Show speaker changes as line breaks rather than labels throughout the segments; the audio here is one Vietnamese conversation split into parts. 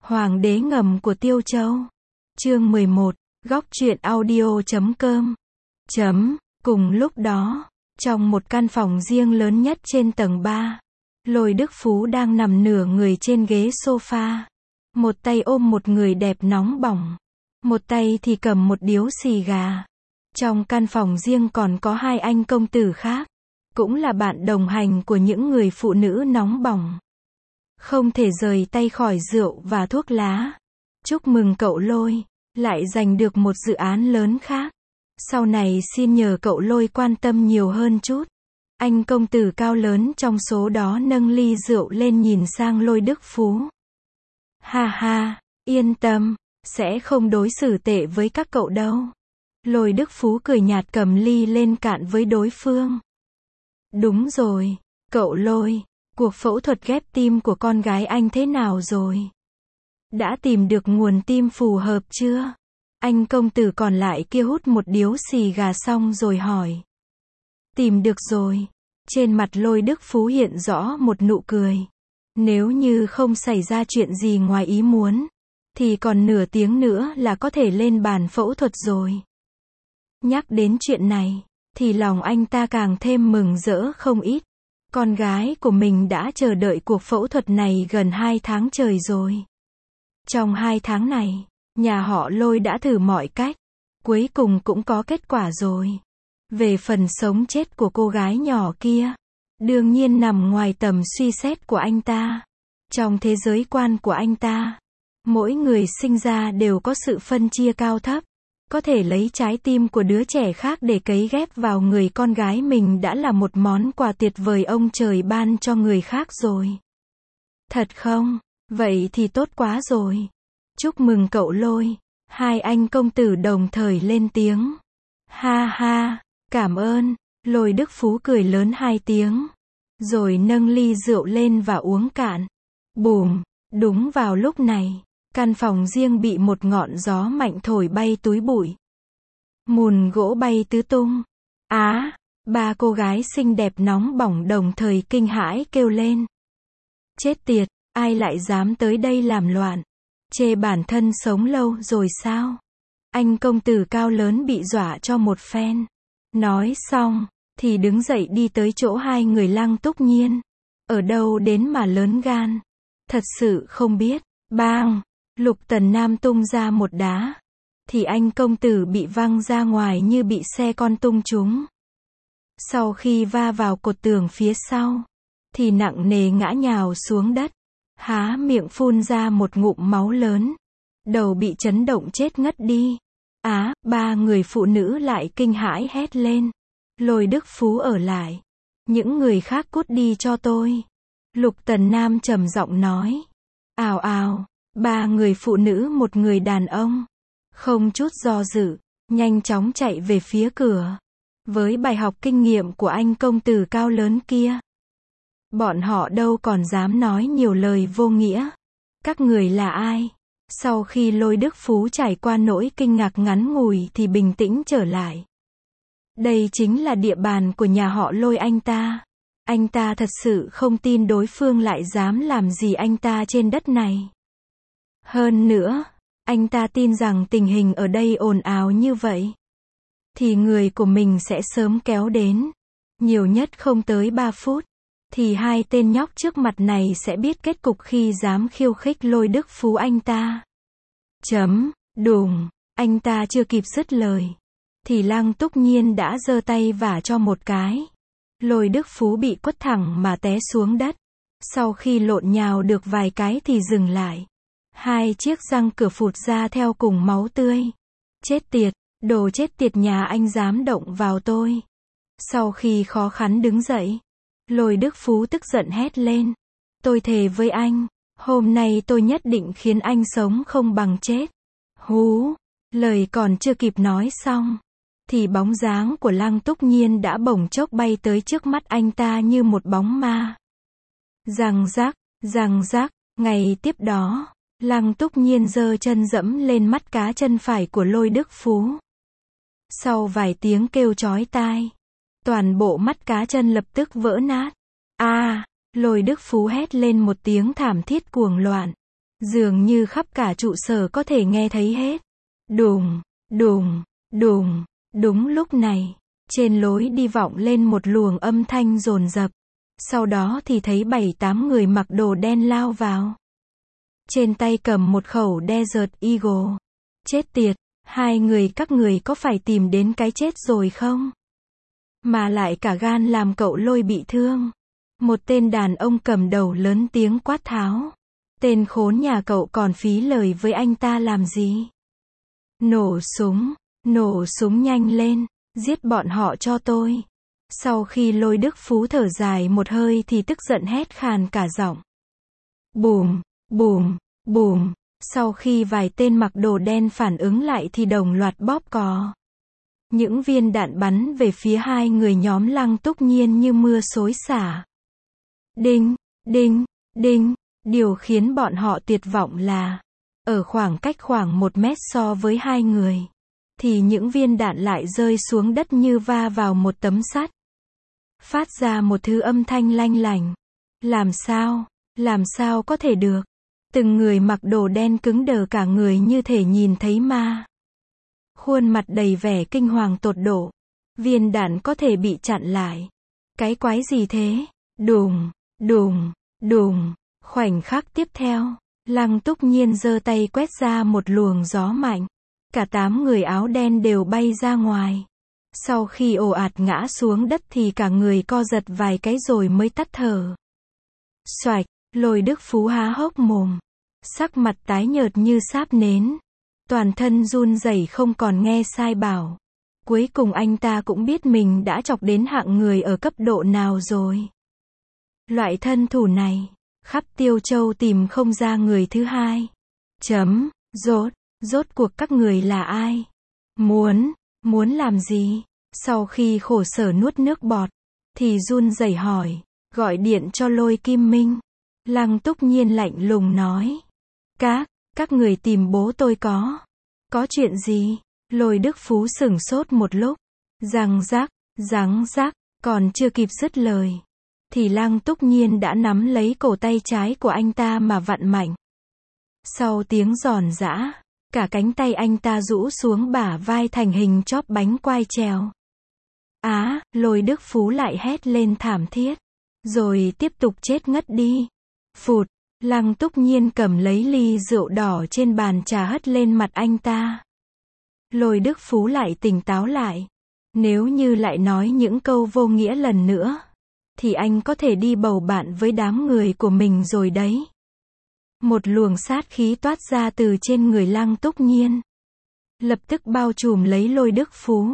Hoàng đế ngầm của Tiêu Châu. Chương 11, góc truyện audio.com. Cùng lúc đó, trong một căn phòng riêng lớn nhất trên tầng 3, Lôi Đức Phú đang nằm nửa người trên ghế sofa. Một tay ôm một người đẹp nóng bỏng, một tay thì cầm một điếu xì gà. Trong căn phòng riêng còn có hai anh công tử khác, cũng là bạn đồng hành của những người phụ nữ nóng bỏng. Không thể rời tay khỏi rượu và thuốc lá. Chúc mừng cậu Lôi, lại giành được một dự án lớn khác. Sau này xin nhờ cậu Lôi quan tâm nhiều hơn chút. Anh công tử cao lớn trong số đó nâng ly rượu lên nhìn sang Lôi Đức Phú. Ha ha, yên tâm, sẽ không đối xử tệ với các cậu đâu. Lôi Đức Phú cười nhạt cầm ly lên cạn với đối phương. Đúng rồi, cậu Lôi, cuộc phẫu thuật ghép tim của con gái anh thế nào rồi? Đã tìm được nguồn tim phù hợp chưa? Anh công tử còn lại kia hút một điếu xì gà xong rồi hỏi. Tìm được rồi. Trên mặt Lôi Đức Phú hiện rõ một nụ cười. Nếu như không xảy ra chuyện gì ngoài ý muốn, thì còn nửa tiếng nữa là có thể lên bàn phẫu thuật rồi. Nhắc đến chuyện này, thì lòng anh ta càng thêm mừng rỡ không ít. Con gái của mình đã chờ đợi cuộc phẫu thuật này gần 2 tháng trời rồi. Trong 2 tháng này, nhà họ Lôi đã thử mọi cách, cuối cùng cũng có kết quả rồi. Về phần sống chết của cô gái nhỏ kia, đương nhiên nằm ngoài tầm suy xét của anh ta. Trong thế giới quan của anh ta, mỗi người sinh ra đều có sự phân chia cao thấp. Có thể lấy trái tim của đứa trẻ khác để cấy ghép vào người con gái mình đã là một món quà tuyệt vời ông trời ban cho người khác rồi. Thật không? Vậy thì tốt quá rồi. Chúc mừng cậu Lôi. Hai anh công tử đồng thời lên tiếng. Ha ha, cảm ơn. Lôi Đức Phú cười lớn 2 tiếng. Rồi nâng ly rượu lên và uống cạn. Bùm, đúng vào lúc này, căn phòng riêng bị một ngọn gió mạnh thổi bay túi bụi. Mùn gỗ bay tứ tung. Ba cô gái xinh đẹp nóng bỏng đồng thời kinh hãi kêu lên. Chết tiệt, ai lại dám tới đây làm loạn? Chê bản thân sống lâu rồi sao? Anh công tử cao lớn bị dọa cho một phen. Nói xong, thì đứng dậy đi tới chỗ hai người Lăng Túc Nhiên. Ở đâu đến mà lớn gan? Thật sự không biết. Bang! Lục Tần Nam tung ra một đá, thì anh công tử bị văng ra ngoài như bị xe con tung trúng. Sau khi va vào cột tường phía sau, thì nặng nề ngã nhào xuống đất, há miệng phun ra một ngụm máu lớn, đầu bị chấn động chết ngất đi. Ba người phụ nữ lại kinh hãi hét lên. Lôi Đức Phú ở lại. Những người khác cút đi cho tôi. Lục Tần Nam trầm giọng nói. Ào ào. 3 người phụ nữ một người đàn ông, không chút do dự, nhanh chóng chạy về phía cửa. Với bài học kinh nghiệm của anh công tử cao lớn kia, bọn họ đâu còn dám nói nhiều lời vô nghĩa. Các người là ai? Sau khi Lôi Đức Phú trải qua nỗi kinh ngạc ngắn ngủi thì bình tĩnh trở lại. Đây chính là địa bàn của nhà họ Lôi anh ta. Anh ta thật sự không tin đối phương lại dám làm gì anh ta trên đất này. Hơn nữa, anh ta tin rằng tình hình ở đây ồn ào như vậy, thì người của mình sẽ sớm kéo đến. Nhiều nhất không tới 3 phút, thì hai tên nhóc trước mặt này sẽ biết kết cục khi dám khiêu khích Lôi Đức Phú anh ta. Đùng, anh ta chưa kịp dứt lời, thì Lăng Túc Nhiên đã giơ tay vả cho một cái. Lôi Đức Phú bị quất thẳng mà té xuống đất. Sau khi lộn nhào được vài cái thì dừng lại. 2 chiếc răng cửa phụt ra theo cùng máu tươi. Chết tiệt, đồ chết tiệt nhà anh dám động vào tôi. Sau khi khó khăn đứng dậy, Lôi Đức Phú tức giận hét lên. Tôi thề với anh, hôm nay tôi nhất định khiến anh sống không bằng chết. Hú, lời còn chưa kịp nói xong, thì bóng dáng của Lăng Túc Nhiên đã bỗng chốc bay tới trước mắt anh ta như một bóng ma. Răng rắc, ngày tiếp đó, Lăng Túc Nhiên giơ chân dẫm lên mắt cá chân phải của Lôi Đức Phú. Sau vài tiếng kêu chói tai, toàn bộ mắt cá chân lập tức vỡ nát. Lôi Đức Phú hét lên một tiếng thảm thiết cuồng loạn. Dường như khắp cả trụ sở có thể nghe thấy hết. Đùng, đùng, đùng, đúng lúc này, trên lối đi vọng lên một luồng âm thanh dồn dập. Sau đó thì thấy 7-8 người mặc đồ đen lao vào. Trên tay cầm một khẩu Desert Eagle. Chết tiệt, hai người các người có phải tìm đến cái chết rồi không? Mà lại cả gan làm cậu Lôi bị thương. Một tên đàn ông cầm đầu lớn tiếng quát tháo. Tên khốn nhà cậu còn phí lời với anh ta làm gì? Nổ súng nhanh lên, giết bọn họ cho tôi. Sau khi Lôi Đức Phú thở dài một hơi thì tức giận hét khàn cả giọng. Bùm, bùm, bùm, sau khi vài tên mặc đồ đen phản ứng lại thì đồng loạt bóp cò. Những viên đạn bắn về phía hai người nhóm Lăng Túc Nhiên như mưa xối xả. Đinh, đinh, đinh, điều khiến bọn họ tuyệt vọng là, ở khoảng cách khoảng 1 mét so với hai người, thì những viên đạn lại rơi xuống đất như va vào một tấm sắt. Phát ra một thứ âm thanh lanh lành. Làm sao có thể được? Từng người mặc đồ đen cứng đờ cả người như thể nhìn thấy ma. Khuôn mặt đầy vẻ kinh hoàng tột độ. Viên đạn có thể bị chặn lại. Cái quái gì thế? Đùng, đùng, đùng. Khoảnh khắc tiếp theo, Lăng Túc Nhiên giơ tay quét ra một luồng gió mạnh. Cả 8 người áo đen đều bay ra ngoài. Sau khi ồ ạt ngã xuống đất thì cả người co giật vài cái rồi mới tắt thở. Xoạch, Lôi Đức Phú há hốc mồm. Sắc mặt tái nhợt như sáp nến. Toàn thân run rẩy không còn nghe sai bảo. Cuối cùng anh ta cũng biết mình đã chọc đến hạng người ở cấp độ nào rồi. Loại thân thủ này, khắp Tiêu Châu tìm không ra người thứ hai. Rốt cuộc các người là ai? Muốn làm gì? Sau khi khổ sở nuốt nước bọt, thì run rẩy hỏi, gọi điện cho Lôi Kim Minh. Lăng Túc Nhiên lạnh lùng nói. Các người tìm bố tôi có chuyện gì? Lôi Đức Phú sửng sốt một lúc. Răng rác, còn chưa kịp dứt lời. Thì Lăng Túc Nhiên đã nắm lấy cổ tay trái của anh ta mà vặn mạnh. Sau tiếng giòn giã, cả cánh tay anh ta rũ xuống bả vai thành hình chóp bánh quai trèo. Lôi Đức Phú lại hét lên thảm thiết. Rồi tiếp tục chết ngất đi. Phụt, Lăng Túc Nhiên cầm lấy ly rượu đỏ trên bàn trà hất lên mặt anh ta. Lôi Đức Phú lại tỉnh táo lại. Nếu như lại nói những câu vô nghĩa lần nữa, thì anh có thể đi bầu bạn với đám người của mình rồi đấy. Một luồng sát khí toát ra từ trên người Lăng Túc Nhiên. Lập tức bao trùm lấy Lôi Đức Phú.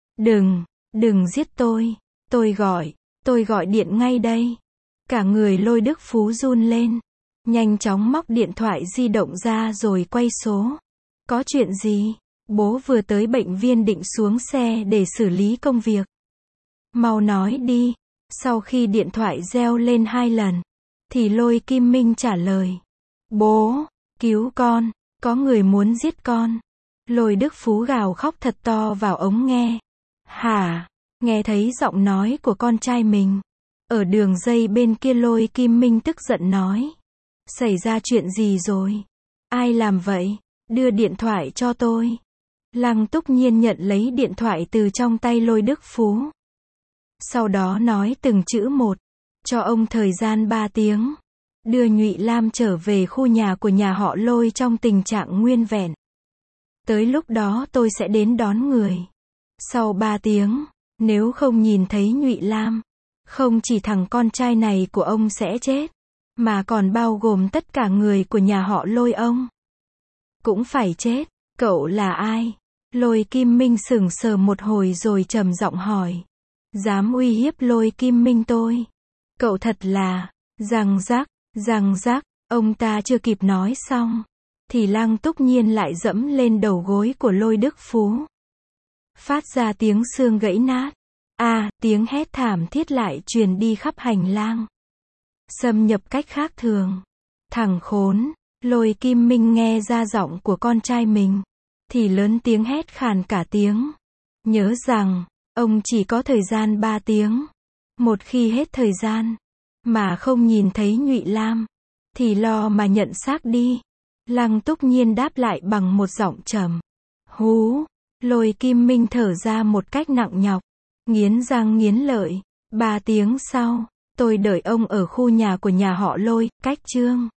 Đừng giết tôi. Tôi gọi điện ngay đây. Cả người Lôi Đức Phú run lên. Nhanh chóng móc điện thoại di động ra rồi quay số. Có chuyện gì? Bố vừa tới bệnh viện định xuống xe để xử lý công việc. Mau nói đi. Sau khi điện thoại reo lên 2 lần, thì Lôi Kim Minh trả lời. Bố, cứu con, có người muốn giết con. Lôi Đức Phú gào khóc thật to vào ống nghe. Hả? Nghe thấy giọng nói của con trai mình. Ở đường dây bên kia Lôi Kim Minh tức giận nói. Xảy ra chuyện gì rồi? Ai làm vậy? Đưa điện thoại cho tôi. Lăng Túc Nhiên nhận lấy điện thoại từ trong tay Lôi Đức Phú. Sau đó nói từng chữ một. Cho ông thời gian 3 tiếng. Đưa Nhụy Lam trở về khu nhà của nhà họ Lôi trong tình trạng nguyên vẹn. Tới lúc đó tôi sẽ đến đón người. Sau 3 tiếng, nếu không nhìn thấy Nhụy Lam, không chỉ thằng con trai này của ông sẽ chết, mà còn bao gồm tất cả người của nhà họ Lôi ông cũng phải chết. Cậu là ai? Lôi Kim Minh sững sờ một hồi rồi trầm giọng hỏi. Dám uy hiếp Lôi Kim Minh tôi? Cậu thật là... Răng rác, ông ta chưa kịp nói xong, thì Lăng Túc Nhiên lại dẫm lên đầu gối của Lôi Đức Phú. Phát ra tiếng xương gãy nát. Tiếng hét thảm thiết lại truyền đi khắp hành lang. Xâm nhập cách khác thường. Thằng khốn, Lôi Kim Minh nghe ra giọng của con trai mình, thì lớn tiếng hét khàn cả tiếng. Nhớ rằng, ông chỉ có thời gian 3 tiếng. Một khi hết thời gian, mà không nhìn thấy Nhụy Lam, thì lo mà nhận xác đi. Lăng Túc Nhiên đáp lại bằng một giọng trầm. Hú. Lôi Kim Minh thở ra một cách nặng nhọc. Nghiến răng nghiến lợi. 3 tiếng sau, tôi đợi ông ở khu nhà của nhà họ Lôi, cách Trương